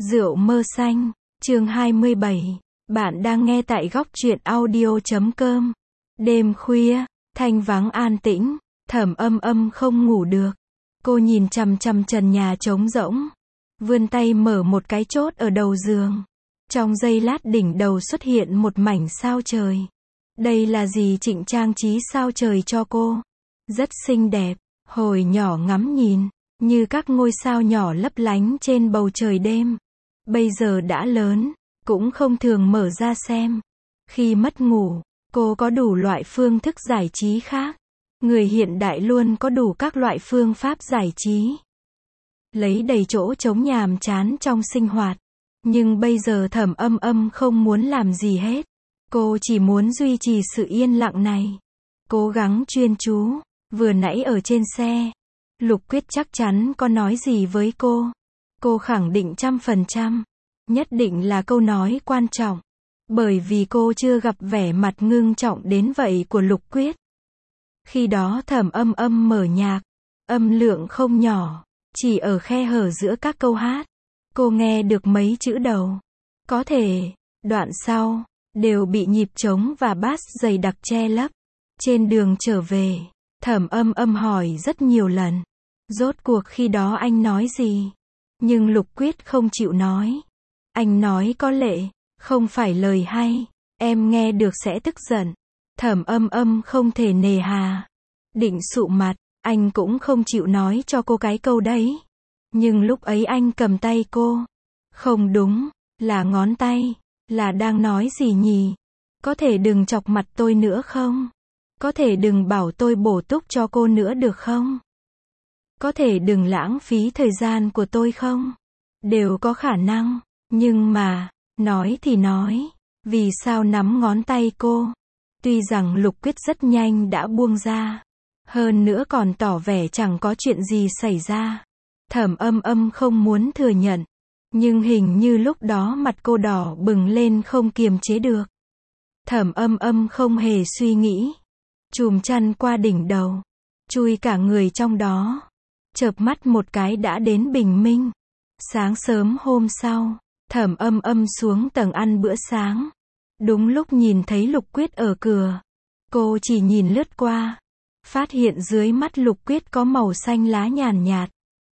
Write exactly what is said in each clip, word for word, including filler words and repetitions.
Rượu mơ xanh, chương hai mươi bảy. Bạn đang nghe tại góc truyện audio chấm com. Đêm khuya, thanh vắng an tĩnh, Thẩm Âm Âm không ngủ được. Cô nhìn chằm chằm trần nhà trống rỗng, vươn tay mở một cái chốt ở đầu giường. Trong giây lát đỉnh đầu xuất hiện một mảnh sao trời. Đây là gì Trịnh trang trí sao trời cho cô? Rất xinh đẹp, hồi nhỏ ngắm nhìn, như các ngôi sao nhỏ lấp lánh trên bầu trời đêm. Bây giờ đã lớn, cũng không thường mở ra xem. Khi mất ngủ, cô có đủ loại phương thức giải trí khác. Người hiện đại luôn có đủ các loại phương pháp giải trí. Lấy đầy chỗ trống nhàm chán trong sinh hoạt. Nhưng bây giờ Thẩm Âm Âm không muốn làm gì hết. Cô chỉ muốn duy trì sự yên lặng này. Cố gắng chuyên chú. Vừa nãy ở trên xe, Lục Quyết chắc chắn có nói gì với cô. Cô khẳng định trăm phần trăm. Nhất định là câu nói quan trọng. Bởi vì cô chưa gặp vẻ mặt ngưng trọng đến vậy của Lục Quyết. Khi đó Thẩm Âm Âm mở nhạc. Âm lượng không nhỏ. Chỉ ở khe hở giữa các câu hát. Cô nghe được mấy chữ đầu. Có thể, đoạn sau, đều bị nhịp trống và bass dày đặc che lấp. Trên đường trở về, Thẩm Âm Âm hỏi rất nhiều lần. Rốt cuộc khi đó anh nói gì? Nhưng Lục Quyết không chịu nói. Anh nói có lệ, không phải lời hay, em nghe được sẽ tức giận. Thẩm Âm Âm không thể nề hà. Định sụ mặt, anh cũng không chịu nói cho cô cái câu đấy. Nhưng lúc ấy anh cầm tay cô. Không đúng, là ngón tay. Là đang nói gì nhỉ? Có thể đừng chọc mặt tôi nữa không? Có thể đừng bảo tôi bổ túc cho cô nữa được không? Có thể đừng lãng phí thời gian của tôi không? Đều có khả năng. Nhưng mà, nói thì nói, vì sao nắm ngón tay cô? Tuy rằng Lục Quyết rất nhanh đã buông ra. Hơn nữa còn tỏ vẻ chẳng có chuyện gì xảy ra. Thẩm Âm Âm không muốn thừa nhận. Nhưng hình như lúc đó mặt cô đỏ bừng lên không kiềm chế được. Thẩm Âm Âm không hề suy nghĩ. Chùm chăn qua đỉnh đầu. Chui cả người trong đó. Chợp mắt một cái đã đến bình minh. Sáng sớm hôm sau, Thẩm Âm Âm xuống tầng ăn bữa sáng. Đúng lúc nhìn thấy Lục Quyết ở cửa. Cô chỉ nhìn lướt qua. Phát hiện dưới mắt Lục Quyết có màu xanh lá nhàn nhạt.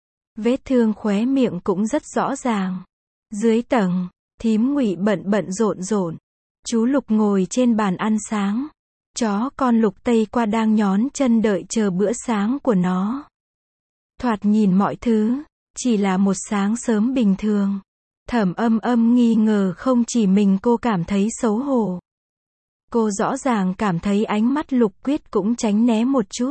Vết thương khóe miệng cũng rất rõ ràng. Dưới tầng, thím Ngụy bận bận rộn rộn. Chú Lục ngồi trên bàn ăn sáng. Chó con Lục Tây qua đang nhón chân đợi chờ bữa sáng của nó. Thoạt nhìn mọi thứ, chỉ là một sáng sớm bình thường. Thẩm Âm Âm nghi ngờ không chỉ mình cô cảm thấy xấu hổ. Cô rõ ràng cảm thấy ánh mắt Lục Quyết cũng tránh né một chút.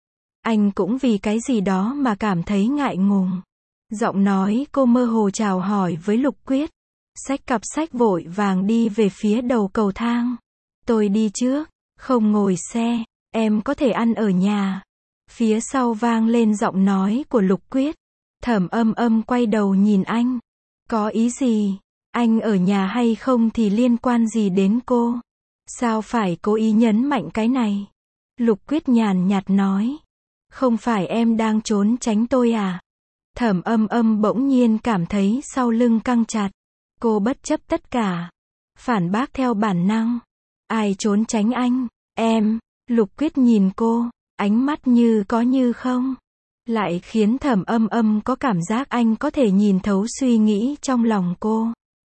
Anh cũng vì cái gì đó mà cảm thấy ngại ngùng. Giọng nói cô mơ hồ chào hỏi với Lục Quyết. Xách cặp sách vội vàng đi về phía đầu cầu thang. Tôi đi trước, không ngồi xe, em có thể ăn ở nhà. Phía sau vang lên giọng nói của Lục Quyết. Thẩm Âm Âm quay đầu nhìn anh. Có ý gì? Anh ở nhà hay không thì liên quan gì đến cô? Sao phải cố ý nhấn mạnh cái này? Lục Quyết nhàn nhạt nói. Không phải em đang trốn tránh tôi à? Thẩm Âm Âm bỗng nhiên cảm thấy sau lưng căng chặt. Cô bất chấp tất cả. Phản bác theo bản năng. Ai trốn tránh anh? Em. Lục Quyết nhìn cô. Ánh mắt như có như không. Lại khiến Thẩm Âm Âm có cảm giác anh có thể nhìn thấu suy nghĩ trong lòng cô.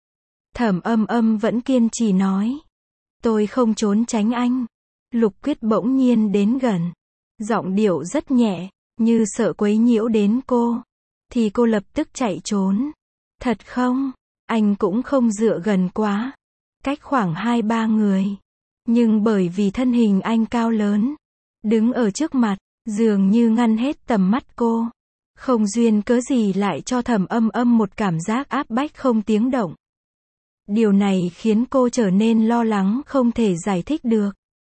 Thẩm Âm Âm vẫn kiên trì nói. Tôi không trốn tránh anh. Lục Quyết bỗng nhiên đến gần. Giọng điệu rất nhẹ, như sợ quấy nhiễu đến cô. Thì cô lập tức chạy trốn. Thật không? Anh cũng không dựa gần quá. Cách khoảng hai ba người. Nhưng bởi vì thân hình anh cao lớn. Đứng ở trước mặt, dường như ngăn hết tầm mắt cô. Không duyên cớ gì lại cho Thẩm Âm Âm một cảm giác áp bách không tiếng động. Điều này khiến cô trở nên lo lắng không thể giải thích được.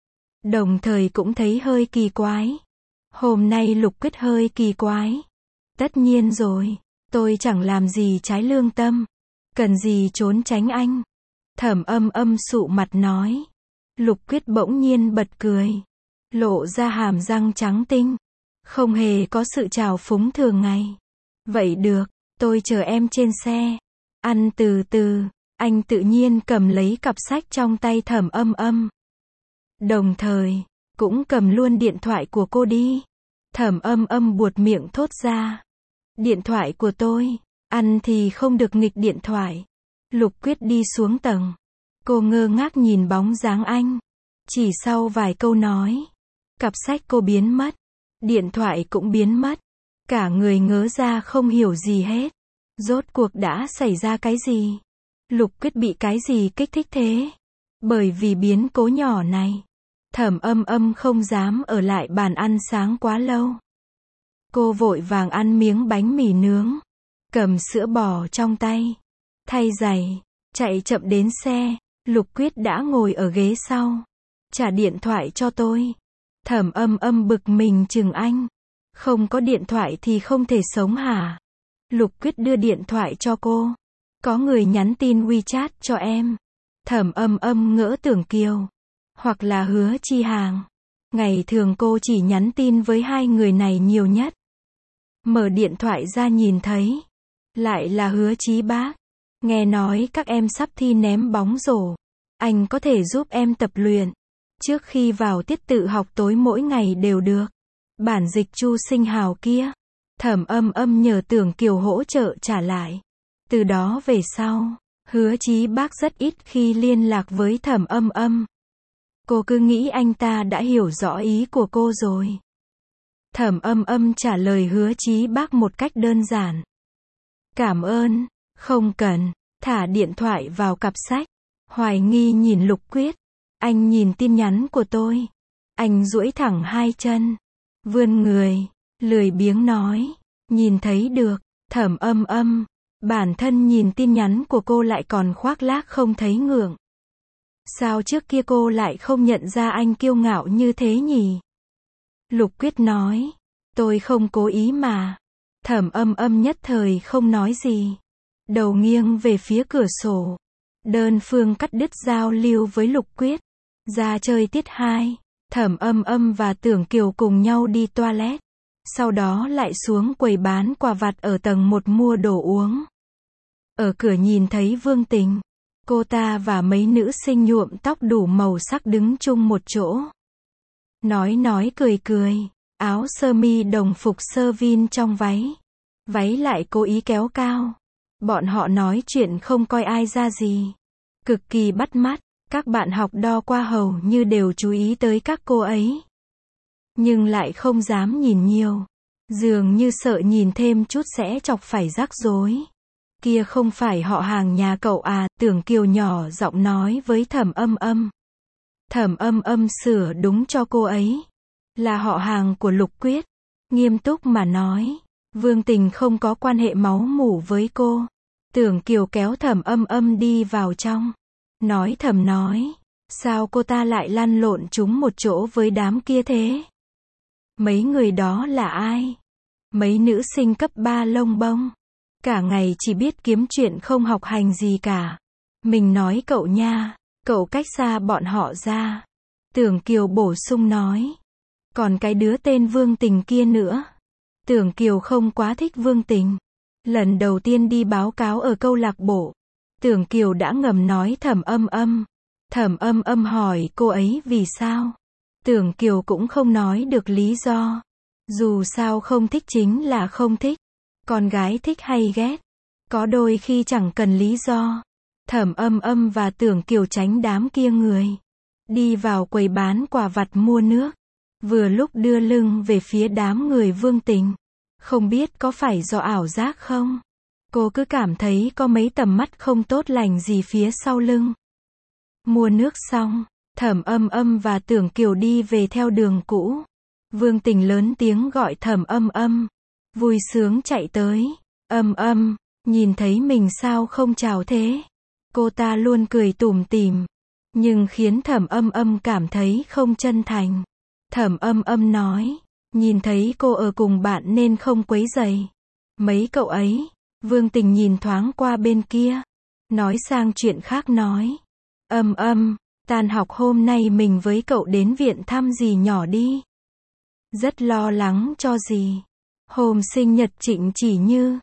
Đồng thời cũng thấy hơi kỳ quái. Hôm nay Lục Quyết hơi kỳ quái. Tất nhiên rồi, tôi chẳng làm gì trái lương tâm. Cần gì trốn tránh anh? Thẩm Âm Âm sụ mặt nói. Lục Quyết bỗng nhiên bật cười. Lộ ra hàm răng trắng tinh. Không hề có sự trào phúng thường ngày. Vậy được, tôi chờ em trên xe. Ăn từ từ, anh tự nhiên cầm lấy cặp sách trong tay Thẩm Âm Âm. Đồng thời, cũng cầm luôn điện thoại của cô đi. Thẩm Âm Âm buột miệng thốt ra. Điện thoại của tôi, ăn thì không được nghịch điện thoại. Lục Quyết đi xuống tầng. Cô ngơ ngác nhìn bóng dáng anh. Chỉ sau vài câu nói, cặp sách cô biến mất. Điện thoại cũng biến mất. Cả người ngớ ra không hiểu gì hết. Rốt cuộc đã xảy ra cái gì? Lục Quyết bị cái gì kích thích thế? Bởi vì biến cố nhỏ này, Thẩm Âm Âm không dám ở lại bàn ăn sáng quá lâu. Cô vội vàng ăn miếng bánh mì nướng, cầm sữa bò trong tay, thay giày, chạy chậm đến xe. Lục Quyết đã ngồi ở ghế sau. Trả điện thoại cho tôi. Thẩm Âm Âm bực mình chừng anh. Không có điện thoại thì không thể sống hả? Lục Quyết đưa điện thoại cho cô. Có người nhắn tin WeChat cho em. Thẩm Âm Âm ngỡ Tưởng Kiều, hoặc là Hứa Chi Hàng. Ngày thường cô chỉ nhắn tin với hai người này nhiều nhất. Mở điện thoại ra nhìn thấy, lại là Hứa Chí Bác. Nghe nói các em sắp thi ném bóng rổ. Anh có thể giúp em tập luyện. Trước khi vào tiết tự học tối mỗi ngày đều được. Bản dịch Chu Sinh Hào kia. Thẩm Âm Âm nhờ Tưởng Kiều hỗ trợ trả lại. Từ đó về sau, Hứa Chí Bác rất ít khi liên lạc với Thẩm Âm Âm. Cô cứ nghĩ anh ta đã hiểu rõ ý của cô rồi. Thẩm Âm Âm trả lời Hứa Chí Bác một cách đơn giản. Cảm ơn, không cần. Thả điện thoại vào cặp sách. Hoài nghi nhìn Lục Quyết. Anh nhìn tin nhắn của tôi. Anh duỗi thẳng hai chân, vươn người, lười biếng nói. Nhìn thấy được. Thẩm Âm Âm, bản thân nhìn tin nhắn của cô lại còn khoác lác không thấy ngượng. Sao trước kia cô lại không nhận ra anh kiêu ngạo như thế nhỉ? Lục Quyết nói. Tôi không cố ý mà. Thẩm Âm Âm nhất thời không nói gì. Đầu nghiêng về phía cửa sổ. Đơn phương cắt đứt giao lưu với Lục Quyết. Ra chơi tiết hai. Thẩm Âm Âm và Tưởng Kiều cùng nhau đi toilet. Sau đó lại xuống quầy bán quà vặt ở tầng một mua đồ uống. Ở cửa nhìn thấy Vương Tình. Cô ta và mấy nữ sinh nhuộm tóc đủ màu sắc đứng chung một chỗ. Nói nói cười cười. Áo sơ mi đồng phục sơ vin trong váy. Váy lại cố ý kéo cao. Bọn họ nói chuyện không coi ai ra gì. Cực kỳ bắt mắt. Các bạn học đo qua hầu như đều chú ý tới các cô ấy. Nhưng lại không dám nhìn nhiều. Dường như sợ nhìn thêm chút sẽ chọc phải rắc rối. Kia không phải họ hàng nhà cậu à? Tưởng Kiều nhỏ giọng nói với Thẩm Âm Âm. Thẩm Âm Âm sửa đúng cho cô ấy. Là họ hàng của Lục Quyết. Nghiêm túc mà nói. Vương Tình không có quan hệ máu mủ với cô. Tưởng Kiều kéo Thẩm Âm Âm đi vào trong. Nói thầm nói. Sao cô ta lại lăn lộn chúng một chỗ với đám kia thế? Mấy người đó là ai? Mấy nữ sinh cấp ba lông bông. Cả ngày chỉ biết kiếm chuyện không học hành gì cả. Mình nói cậu nha. Cậu cách xa bọn họ ra. Tưởng Kiều bổ sung nói. Còn cái đứa tên Vương Tình kia nữa. Tưởng Kiều không quá thích Vương Tình. Lần đầu tiên đi báo cáo ở câu lạc bộ. Tưởng Kiều đã ngầm nói Thẩm Âm Âm. Thẩm Âm Âm hỏi cô ấy vì sao. Tưởng Kiều cũng không nói được lý do. Dù sao không thích chính là không thích. Con gái thích hay ghét. Có đôi khi chẳng cần lý do. Thẩm Âm Âm và Tưởng Kiều tránh đám kia người. Đi vào quầy bán quà vặt mua nước. Vừa lúc đưa lưng về phía đám người Vương Tình. Không biết có phải do ảo giác không? Cô cứ cảm thấy có mấy tầm mắt không tốt lành gì phía sau lưng. Mua nước xong, Thẩm Âm Âm và Tưởng Kiều đi về theo đường cũ. Vương Tình lớn tiếng gọi Thẩm Âm Âm. Vui sướng chạy tới. Âm Âm, nhìn thấy mình sao không chào thế? Cô ta luôn cười tủm tỉm. Nhưng khiến Thẩm Âm Âm cảm thấy không chân thành. Thẩm Âm Âm nói. Nhìn thấy cô ở cùng bạn nên không quấy rầy. Mấy cậu ấy. Vương Tình nhìn thoáng qua bên kia. Nói sang chuyện khác nói. Âm Âm, tan học hôm nay mình với cậu đến viện thăm dì nhỏ đi. Rất lo lắng cho dì. Hôm sinh nhật Trịnh Chỉ Như.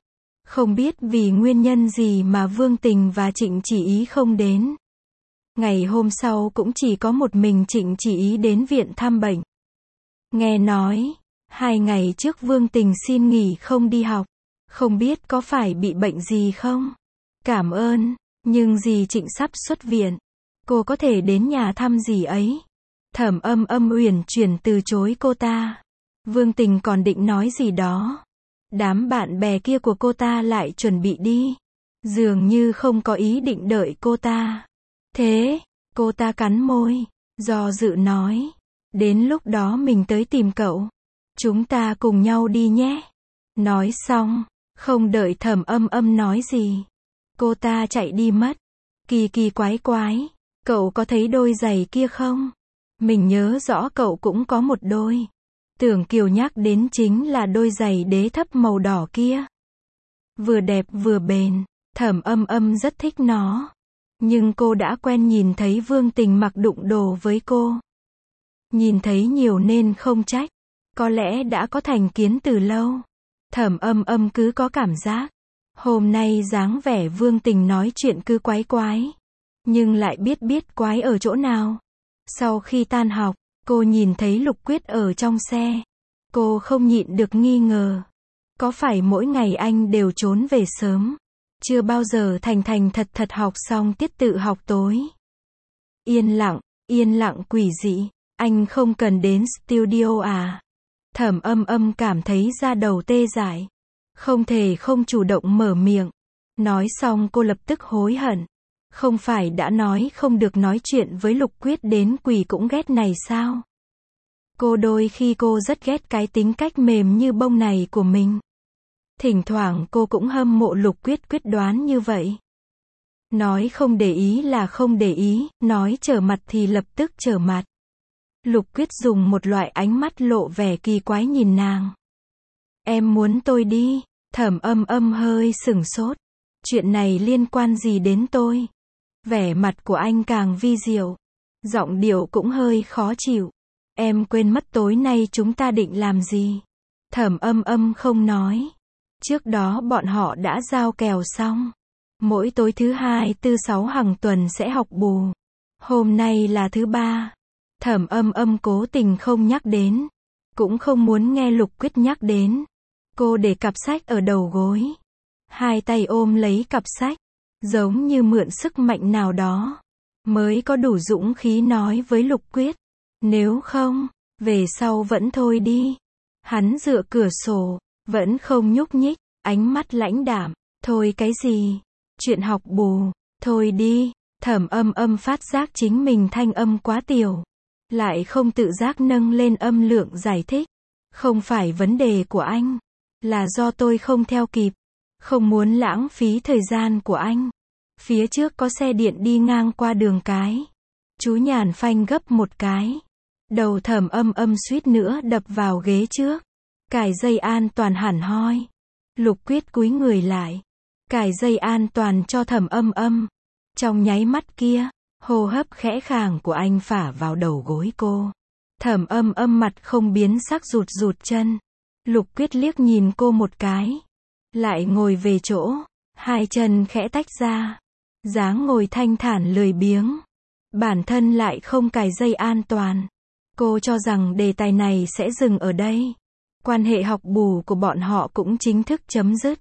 Không biết vì nguyên nhân gì mà Vương Tình và Trịnh Chỉ Ý không đến. Ngày hôm sau cũng chỉ có một mình Trịnh Chỉ Ý đến viện thăm bệnh. Nghe nói, hai ngày trước Vương Tình xin nghỉ không đi học. Không biết có phải bị bệnh gì không? Cảm ơn, nhưng dì Trịnh sắp xuất viện. Cô có thể đến nhà thăm dì ấy. Thẩm Âm Âm uyển chuyển từ chối cô ta. Vương Tình còn định nói gì đó. Đám bạn bè kia của cô ta lại chuẩn bị đi. Dường như không có ý định đợi cô ta. Thế, cô ta cắn môi, do dự nói. Đến lúc đó mình tới tìm cậu. Chúng ta cùng nhau đi nhé. Nói xong, không đợi Thẩm Âm Âm nói gì. Cô ta chạy đi mất. Kỳ kỳ quái quái, cậu có thấy đôi giày kia không? Mình nhớ rõ cậu cũng có một đôi. Tưởng Kiều nhắc đến chính là đôi giày đế thấp màu đỏ kia. Vừa đẹp vừa bền, Thẩm Âm Âm rất thích nó. Nhưng cô đã quen nhìn thấy Vương Tình mặc đụng đồ với cô. Nhìn thấy nhiều nên không trách. Có lẽ đã có thành kiến từ lâu. Thẩm Âm Âm cứ có cảm giác. Hôm nay dáng vẻ Vương Tình nói chuyện cứ quái quái. Nhưng lại biết biết quái ở chỗ nào. Sau khi tan học, cô nhìn thấy Lục Quyết ở trong xe. Cô không nhịn được nghi ngờ. Có phải mỗi ngày anh đều trốn về sớm? Chưa bao giờ thành thành thật thật học xong tiết tự học tối. Yên lặng, yên lặng quỷ dị. Anh không cần đến studio à? Thẩm Âm Âm cảm thấy da đầu tê dại. Không thể không chủ động mở miệng. Nói xong cô lập tức hối hận. Không phải đã nói không được nói chuyện với Lục Quyết đến quỷ cũng ghét này sao? Cô đôi khi cô rất ghét cái tính cách mềm như bông này của mình. Thỉnh thoảng cô cũng hâm mộ Lục Quyết quyết đoán như vậy. Nói không để ý là không để ý, nói trở mặt thì lập tức trở mặt. Lục Quyết dùng một loại ánh mắt lộ vẻ kỳ quái nhìn nàng. Em muốn tôi đi? Thẩm Âm Âm hơi sửng sốt. Chuyện này liên quan gì đến tôi? Vẻ mặt của anh càng vi diệu. Giọng điệu cũng hơi khó chịu. Em quên mất tối nay chúng ta định làm gì? Thẩm Âm Âm không nói. Trước đó bọn họ đã giao kèo xong. Mỗi tối thứ hai tư sáu hàng tuần sẽ học bù. Hôm nay là thứ ba. Thẩm Âm Âm cố tình không nhắc đến. Cũng không muốn nghe Lục Quyết nhắc đến. Cô để cặp sách ở đầu gối. Hai tay ôm lấy cặp sách. Giống như mượn sức mạnh nào đó. Mới có đủ dũng khí nói với Lục Quyết. Nếu không, về sau vẫn thôi đi. Hắn dựa cửa sổ. Vẫn không nhúc nhích. Ánh mắt lãnh đạm. Thôi cái gì? Chuyện học bù. Thôi đi. Thẩm Âm Âm phát giác chính mình thanh âm quá tiểu. Lại không tự giác nâng lên âm lượng giải thích. Không phải vấn đề của anh. Là do tôi không theo kịp. Không muốn lãng phí thời gian của anh. Phía trước có xe điện đi ngang qua đường cái. Chú nhàn phanh gấp một cái. Đầu Thẩm Âm Âm suýt nữa đập vào ghế trước. Cài dây an toàn hẳn hoi. Lục Quyết cúi người lại. Cài dây an toàn cho Thẩm Âm Âm. Trong nháy mắt kia, hô hấp khẽ khàng của anh phả vào đầu gối cô. Thẩm Âm Âm mặt không biến sắc rụt rụt chân. Lục Quyết liếc nhìn cô một cái. Lại ngồi về chỗ. Hai chân khẽ tách ra. Dáng ngồi thanh thản lười biếng. Bản thân lại không cài dây an toàn. Cô cho rằng đề tài này sẽ dừng ở đây. Quan hệ học bù của bọn họ cũng chính thức chấm dứt.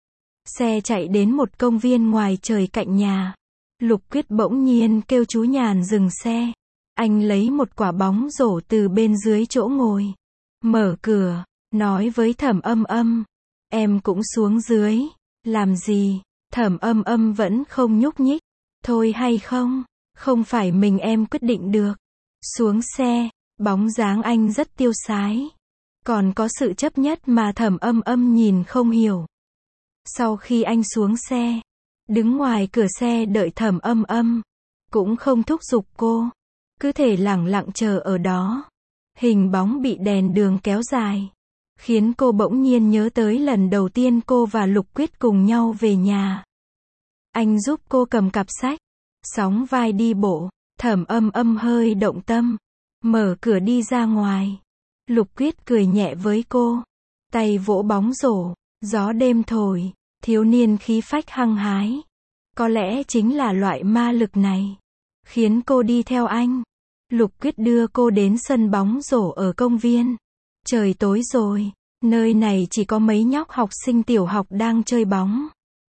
Xe chạy đến một công viên ngoài trời cạnh nhà. Lục Quyết bỗng nhiên kêu chú nhàn dừng xe. Anh lấy một quả bóng rổ từ bên dưới chỗ ngồi. Mở cửa, nói với Thẩm Âm Âm. Em cũng xuống dưới. Làm gì? Thẩm Âm Âm vẫn không nhúc nhích. Thôi hay không? Không phải mình em quyết định được. Xuống xe, bóng dáng anh rất tiêu sái. Còn có sự chấp nhất mà Thẩm Âm Âm nhìn không hiểu. Sau khi anh xuống xe, đứng ngoài cửa xe đợi Thẩm Âm Âm. Cũng không thúc giục cô. Cứ thể lẳng lặng chờ ở đó. Hình bóng bị đèn đường kéo dài. Khiến cô bỗng nhiên nhớ tới lần đầu tiên cô và Lục Quyết cùng nhau về nhà. Anh giúp cô cầm cặp sách. Sóng vai đi bộ. Thẩm Âm Âm hơi động tâm. Mở cửa đi ra ngoài. Lục Quyết cười nhẹ với cô. Tay vỗ bóng rổ. Gió đêm thổi. Thiếu niên khí phách hăng hái. Có lẽ chính là loại ma lực này khiến cô đi theo anh. Lục Quyết đưa cô đến sân bóng rổ ở công viên. Trời tối rồi, nơi này chỉ có mấy nhóc học sinh tiểu học đang chơi bóng.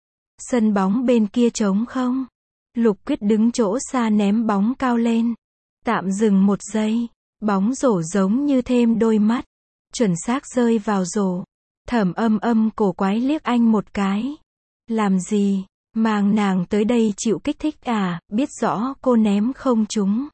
Sân bóng bên kia trống không. Lục Quyết đứng chỗ xa ném bóng cao lên. Tạm dừng một giây, bóng rổ giống như thêm đôi mắt, chuẩn xác rơi vào rổ. Thẩm Âm Âm cổ quái liếc anh một cái. Làm gì, mang nàng tới đây chịu kích thích à, biết rõ cô ném không trúng.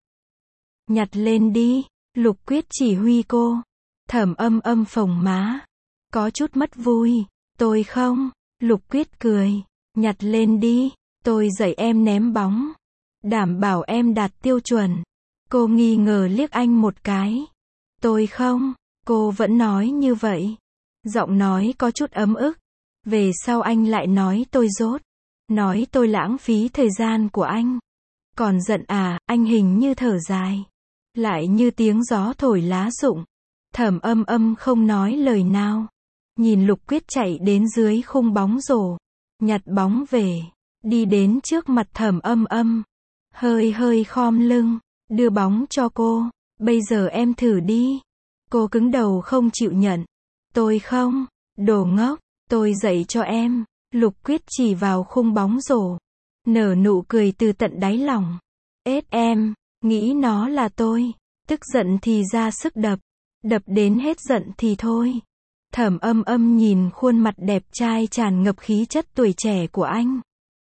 Nhặt lên đi, Lục Quyết chỉ huy cô. Thẩm Âm Âm phồng má, có chút mất vui. Tôi không, Lục Quyết cười, nhặt lên đi, tôi dạy em ném bóng, đảm bảo em đạt tiêu chuẩn. Cô nghi ngờ liếc anh một cái. Tôi không, cô vẫn nói như vậy. Giọng nói có chút ấm ức. Về sau anh lại nói tôi dốt, nói tôi lãng phí thời gian của anh. Còn giận à, anh hình như thở dài, lại như tiếng gió thổi lá rụng. Thẩm Âm Âm không nói lời nào, nhìn Lục Quyết chạy đến dưới khung bóng rổ, nhặt bóng về, đi đến trước mặt Thẩm Âm Âm, hơi hơi khom lưng, đưa bóng cho cô. Bây giờ em thử đi. Cô cứng đầu không chịu nhận. Tôi không, đồ ngốc, tôi dạy cho em. Lục Quyết chỉ vào khung bóng rổ, nở nụ cười từ tận đáy lòng. Ết em, nghĩ nó là tôi, tức giận thì ra sức đập, đập đến hết giận thì thôi. Thẩm Âm Âm nhìn khuôn mặt đẹp trai tràn ngập khí chất tuổi trẻ của anh,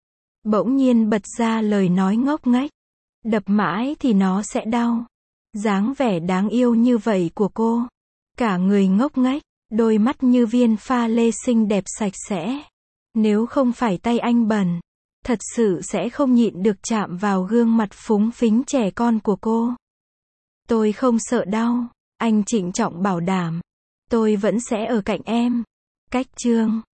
bỗng nhiên bật ra lời nói ngốc nghếch. Đập mãi thì nó sẽ đau. Dáng vẻ đáng yêu như vậy của cô, cả người ngốc nghếch, đôi mắt như viên pha lê xinh đẹp sạch sẽ. Nếu không phải tay anh bẩn, thật sự sẽ không nhịn được chạm vào gương mặt phúng phính trẻ con của cô. Tôi không sợ đau, anh trịnh trọng bảo đảm. Tôi vẫn sẽ ở cạnh em. Cách chương